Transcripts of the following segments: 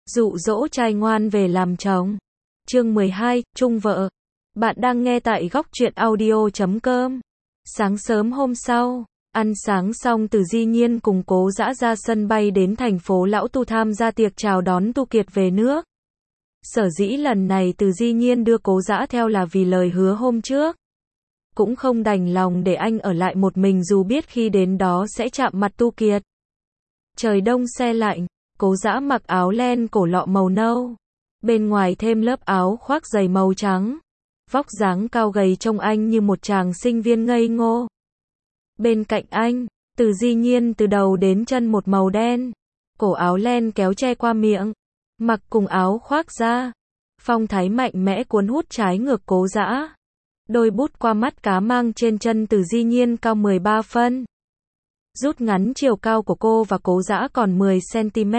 Dụ dỗ trai ngoan về làm chồng. Chương 12, chung vợ. Bạn đang nghe tại góc truyện audio.com. Sáng sớm hôm sau, ăn sáng xong Từ Di Nhiên cùng Cố Dã ra sân bay đến thành phố Lão Tu tham gia tiệc chào đón Tu Kiệt về nước. Sở dĩ lần này Từ Di Nhiên đưa Cố Dã theo là vì lời hứa hôm trước. Cũng không đành lòng để anh ở lại một mình dù biết khi đến đó sẽ chạm mặt Tu Kiệt. Trời đông se lạnh, Cố Dã mặc áo len cổ lọ màu nâu, bên ngoài thêm lớp áo khoác dày màu trắng. Vóc dáng cao gầy trông anh như một chàng sinh viên ngây ngô. Bên cạnh anh, Từ Di Nhiên từ đầu đến chân một màu đen, cổ áo len kéo che qua miệng, mặc cùng áo khoác da. Phong thái mạnh mẽ cuốn hút trái ngược Cố Dã. Đôi bút qua mắt cá mang trên chân Từ Di Nhiên cao 13 phân. Rút ngắn chiều cao của cô và Cố Dã còn 10 cm.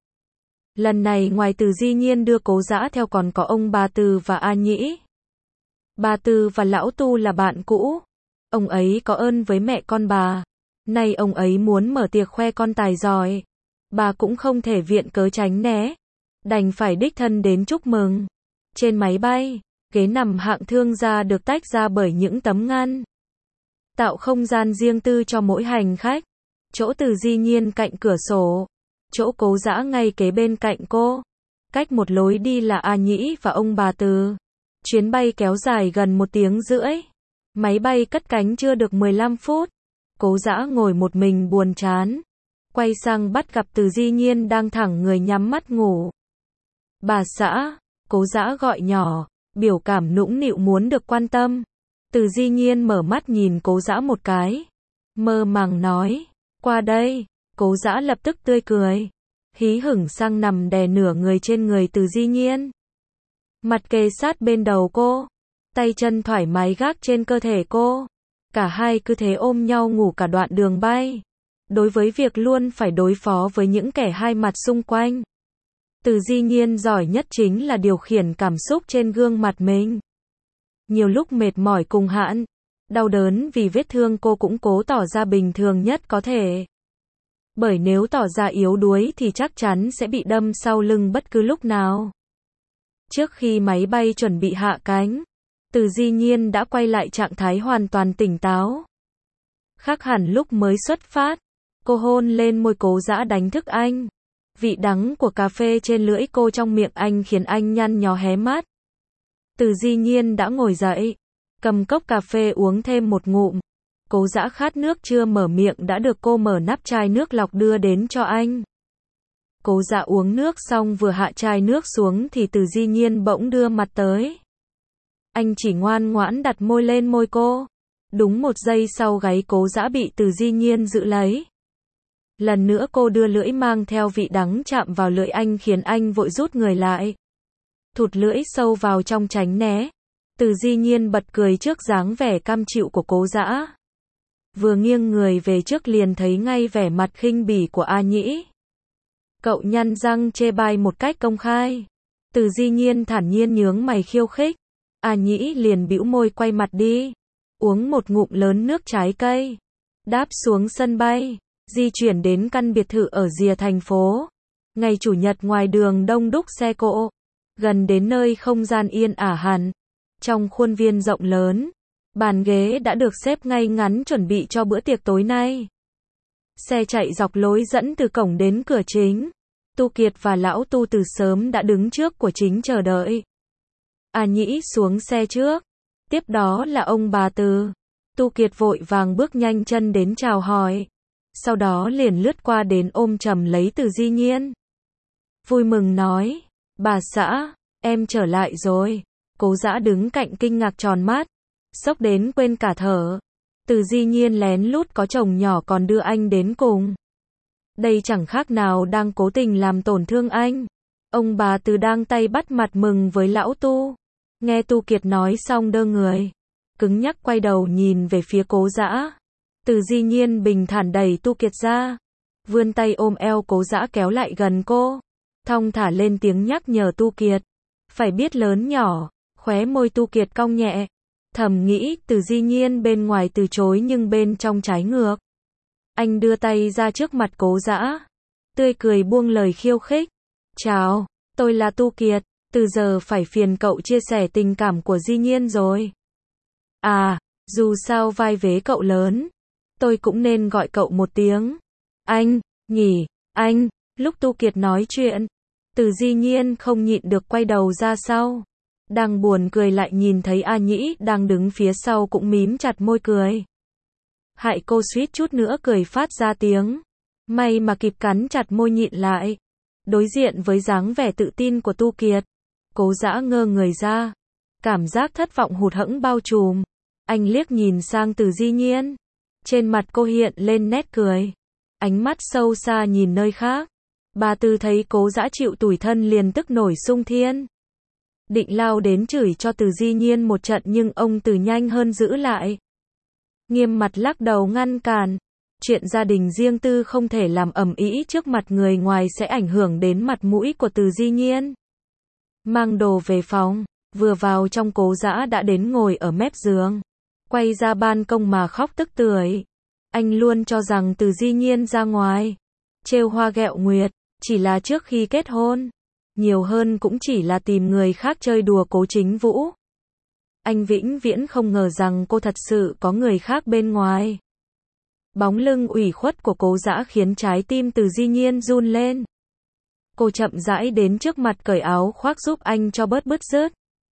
Lần này ngoài Từ Di Nhiên đưa Cố Dã theo còn có ông bà Từ và A Nhĩ. Bà Từ và Lão Tu là bạn cũ. Ông ấy có ơn với mẹ con bà. Nay ông ấy muốn mở tiệc khoe con tài giỏi. Bà cũng không thể viện cớ tránh né. Đành phải đích thân đến chúc mừng. Trên máy bay, ghế nằm hạng thương gia được tách ra bởi những tấm ngăn. Tạo không gian riêng tư cho mỗi hành khách. Chỗ Từ Di Nhiên cạnh cửa sổ. Chỗ Cố Dã ngay kế bên cạnh cô. Cách một lối đi là A Nhĩ và ông bà Từ. Chuyến bay kéo dài gần 1 tiếng rưỡi. Máy bay cất cánh chưa được 15 phút. Cố Dã ngồi một mình buồn chán. Quay sang bắt gặp Từ Di Nhiên đang thẳng người nhắm mắt ngủ. Bà xã, Cố Dã gọi nhỏ, biểu cảm nũng nịu muốn được quan tâm. Từ Di Nhiên mở mắt nhìn Cố Dã một cái. Mơ màng nói, qua đây. Cố Dã lập tức tươi cười. Hí hửng sang nằm đè nửa người trên người Từ Di Nhiên. Mặt kề sát bên đầu cô. Tay chân thoải mái gác trên cơ thể cô. Cả hai cứ thế ôm nhau ngủ cả đoạn đường bay. Đối với việc luôn phải đối phó với những kẻ hai mặt xung quanh, Từ Di Nhiên giỏi nhất chính là điều khiển cảm xúc trên gương mặt mình. Nhiều lúc mệt mỏi cùng hãn, đau đớn vì vết thương cô cũng cố tỏ ra bình thường nhất có thể. Bởi nếu tỏ ra yếu đuối thì chắc chắn sẽ bị đâm sau lưng bất cứ lúc nào. Trước khi máy bay chuẩn bị hạ cánh, Từ Di Nhiên đã quay lại trạng thái hoàn toàn tỉnh táo. Khác hẳn lúc mới xuất phát, cô hôn lên môi Cố Dã đánh thức anh. Vị đắng của cà phê trên lưỡi cô trong miệng anh khiến anh nhăn nhó hé mắt. Từ Di Nhiên đã ngồi dậy, cầm cốc cà phê uống thêm một ngụm. Cố Dã khát nước chưa mở miệng đã được cô mở nắp chai nước lọc đưa đến cho anh. Cố Dã uống nước xong vừa hạ chai nước xuống thì Từ Di Nhiên bỗng đưa mặt tới. Anh chỉ ngoan ngoãn đặt môi lên môi cô. Đúng 1 giây sau gáy Cố Dã bị Từ Di Nhiên giữ lấy. Lần nữa cô đưa lưỡi mang theo vị đắng chạm vào lưỡi anh khiến anh vội rút người lại. Thụt lưỡi sâu vào trong tránh né. Từ Di Nhiên bật cười trước dáng vẻ cam chịu của Cố Dã. Vừa nghiêng người về trước liền thấy ngay vẻ mặt khinh bỉ của A Nhĩ. Cậu nhăn răng chê bai một cách công khai. Từ Di Nhiên thản nhiên nhướng mày khiêu khích. A Nhĩ liền bĩu môi quay mặt đi. Uống một ngụm lớn nước trái cây. Đáp xuống sân bay. Di chuyển đến căn biệt thự ở rìa thành phố. Ngày Chủ nhật ngoài đường đông đúc xe cộ. Gần đến nơi không gian yên ả hẳn. Trong khuôn viên rộng lớn, bàn ghế đã được xếp ngay ngắn chuẩn bị cho bữa tiệc tối nay. Xe chạy dọc lối dẫn từ cổng đến cửa chính. Tu Kiệt và Lão Tu từ sớm đã đứng trước của chính chờ đợi. A Nhĩ xuống xe trước. Tiếp đó là ông bà Từ. Tu Kiệt vội vàng bước nhanh chân đến chào hỏi. Sau đó liền lướt qua đến ôm chầm lấy Từ Di Nhiên. Vui mừng nói, bà xã, em trở lại rồi. Cố Dã đứng cạnh kinh ngạc tròn mắt, sốc đến quên cả thở. Từ Di Nhiên lén lút có chồng nhỏ còn đưa anh đến cùng. Đây chẳng khác nào đang cố tình làm tổn thương anh. Ông bà Từ đang tay bắt mặt mừng với Lão Tu. Nghe Tu Kiệt nói xong đơ người, cứng nhắc quay đầu nhìn về phía Cố Dã. Từ Di Nhiên bình thản đẩy Tu Kiệt ra, vươn tay ôm eo Cố Dã kéo lại gần cô, thong thả lên tiếng nhắc nhở Tu Kiệt. Phải biết lớn nhỏ. Khóe môi Tu Kiệt cong nhẹ. Thầm nghĩ Từ Di Nhiên bên ngoài từ chối nhưng bên trong trái ngược. Anh đưa tay ra trước mặt Cố Dã, tươi cười buông lời khiêu khích. Chào. Tôi là Tu Kiệt, từ giờ phải phiền cậu chia sẻ tình cảm của Di Nhiên rồi. À, dù sao vai vế cậu lớn, tôi cũng nên gọi cậu một tiếng anh, nhỉ, anh. Lúc Tu Kiệt nói chuyện, Từ Di Nhiên không nhịn được quay đầu ra sau. Đang buồn cười lại nhìn thấy A Nhĩ đang đứng phía sau cũng mím chặt môi cười. Hại cô suýt chút nữa cười phát ra tiếng. May mà kịp cắn chặt môi nhịn lại. Đối diện với dáng vẻ tự tin của Tu Kiệt, Cố Dã ngơ người ra. Cảm giác thất vọng hụt hẫng bao trùm. Anh liếc nhìn sang Từ Di Nhiên. Trên mặt cô hiện lên nét cười. Ánh mắt sâu xa nhìn nơi khác. Bà Từ thấy Cố Dã chịu tủi thân liền tức nổi xung thiên. Định lao đến chửi cho Từ Di Nhiên một trận nhưng ông Từ nhanh hơn giữ lại. Nghiêm mặt lắc đầu ngăn cản. Chuyện gia đình riêng tư không thể làm ầm ĩ trước mặt người ngoài sẽ ảnh hưởng đến mặt mũi của Từ Di Nhiên. Mang đồ về phòng, vừa vào trong Cố Dã đã đến ngồi ở mép giường. Quay ra ban công mà khóc tức tưởi. Anh luôn cho rằng Từ Di Nhiên ra ngoài trêu hoa ghẹo nguyệt, chỉ là trước khi kết hôn. Nhiều hơn cũng chỉ là tìm người khác chơi đùa Cố Chính Vũ. Anh vĩnh viễn không ngờ rằng cô thật sự có người khác bên ngoài. Bóng lưng ủy khuất của Cố Dã khiến trái tim Từ Di Nhiên run lên. Cô chậm rãi đến trước mặt cởi áo khoác giúp anh cho bớt bứt rứt.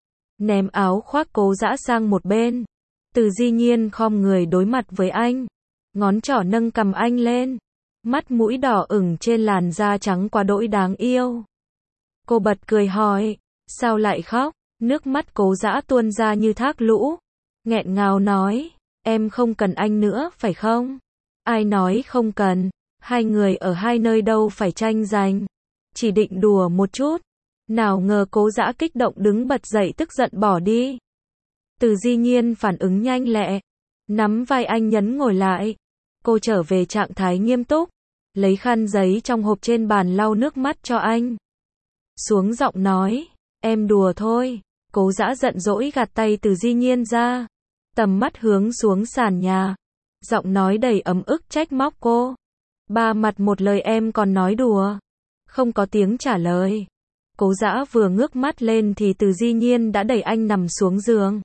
Ném áo khoác Cố Dã sang một bên. Từ Di Nhiên khom người đối mặt với anh. Ngón trỏ nâng cằm anh lên. Mắt mũi đỏ ửng trên làn da trắng quá đỗi đáng yêu. Cô bật cười hỏi, sao lại khóc? Nước mắt Cố Dã tuôn ra như thác lũ. Nghẹn ngào nói, em không cần anh nữa phải không? Ai nói không cần, hai người ở hai nơi đâu phải tranh giành. Chỉ định đùa một chút. Nào ngờ Cố Dã kích động đứng bật dậy tức giận bỏ đi. Từ Di Nhiên phản ứng nhanh lẹ. Nắm vai anh nhấn ngồi lại. Cô trở về trạng thái nghiêm túc. Lấy khăn giấy trong hộp trên bàn lau nước mắt cho anh. Xuống giọng nói, em đùa thôi. Cố Dã giận dỗi gạt tay Từ Di Nhiên ra. Tầm mắt hướng xuống sàn nhà. Giọng nói đầy ấm ức trách móc cô. Ba mặt một lời em còn nói đùa. Không có tiếng trả lời. Cố Dã vừa ngước mắt lên thì Từ Di Nhiên đã đẩy anh nằm xuống giường.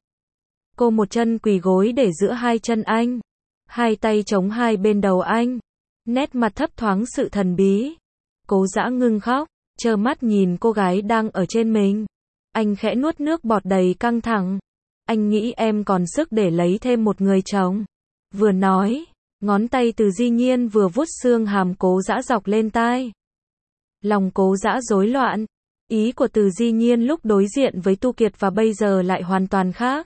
Cô một chân quỳ gối để giữa hai chân anh. Hai tay chống hai bên đầu anh. Nét mặt thấp thoáng sự thần bí. Cố Dã ngưng khóc, trơ mắt nhìn cô gái đang ở trên mình. Anh khẽ nuốt nước bọt đầy căng thẳng. Anh nghĩ em còn sức để lấy thêm một người chồng. Vừa nói, ngón tay Từ Di Nhiên vừa vuốt xương hàm Cố Dã dọc lên tai. Lòng Cố Dã rối loạn. Ý của Từ Di Nhiên lúc đối diện với Tu Kiệt và bây giờ lại hoàn toàn khác.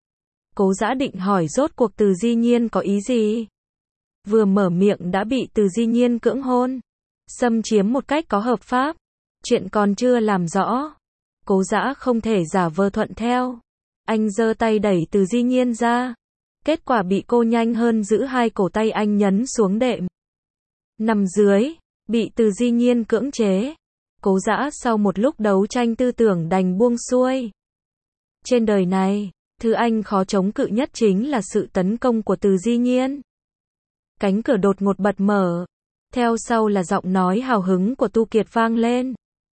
Cố Dã định hỏi rốt cuộc Từ Di Nhiên có ý gì. Vừa mở miệng đã bị Từ Di Nhiên cưỡng hôn. Xâm chiếm một cách có hợp pháp. Chuyện còn chưa làm rõ. Cố Dã không thể giả vờ thuận theo. Anh giơ tay đẩy Từ Di Nhiên ra. Kết quả bị cô nhanh hơn giữ hai cổ tay anh nhấn xuống đệm. Nằm dưới, bị Từ Di Nhiên cưỡng chế. Cố Dã sau một lúc đấu tranh tư tưởng đành buông xuôi. Trên đời này, thứ anh khó chống cự nhất chính là sự tấn công của Từ Di Nhiên. Cánh cửa đột ngột bật mở. Theo sau là giọng nói hào hứng của Tu Kiệt vang lên.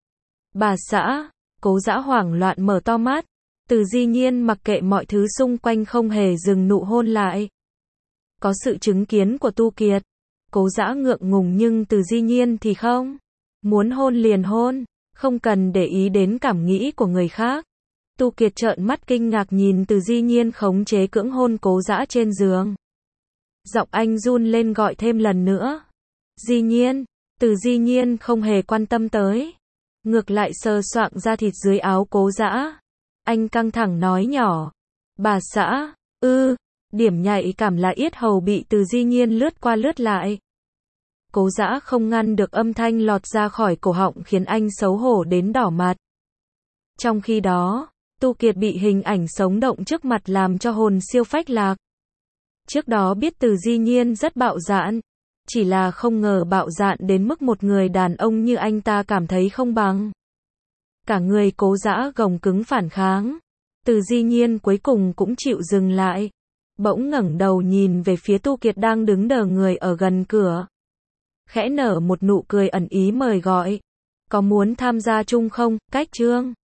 Bà xã. Cố Dã hoảng loạn mở to mắt. Từ Di Nhiên mặc kệ mọi thứ xung quanh không hề dừng nụ hôn lại. Có sự chứng kiến của Tu Kiệt. Cố Dã ngượng ngùng nhưng Từ Di Nhiên thì không. Muốn hôn liền hôn. Không cần để ý đến cảm nghĩ của người khác. Tu Kiệt trợn mắt kinh ngạc nhìn Từ Di Nhiên khống chế cưỡng hôn Cố Dã trên giường. Giọng anh run lên gọi thêm lần nữa. Di Nhiên. Từ Di Nhiên không hề quan tâm tới. Ngược lại sờ soạng da thịt dưới áo Cố Dã. Anh căng thẳng nói nhỏ. Bà xã. Điểm nhạy cảm là yết hầu bị Từ Di Nhiên lướt qua lướt lại. Cố Dã không ngăn được âm thanh lọt ra khỏi cổ họng khiến anh xấu hổ đến đỏ mặt. Trong khi đó, Tu Kiệt bị hình ảnh sống động trước mặt làm cho hồn siêu phách lạc. Trước đó biết Từ Di Nhiên rất bạo dạn. Chỉ là không ngờ bạo dạn đến mức một người đàn ông như anh ta cảm thấy không bằng. Cả người Cố Dã gồng cứng phản kháng. Từ Di Nhiên cuối cùng cũng chịu dừng lại. Bỗng ngẩng đầu nhìn về phía Tu Kiệt đang đứng đờ người ở gần cửa. Khẽ nở một nụ cười ẩn ý mời gọi. Có muốn tham gia chung không? Cách chương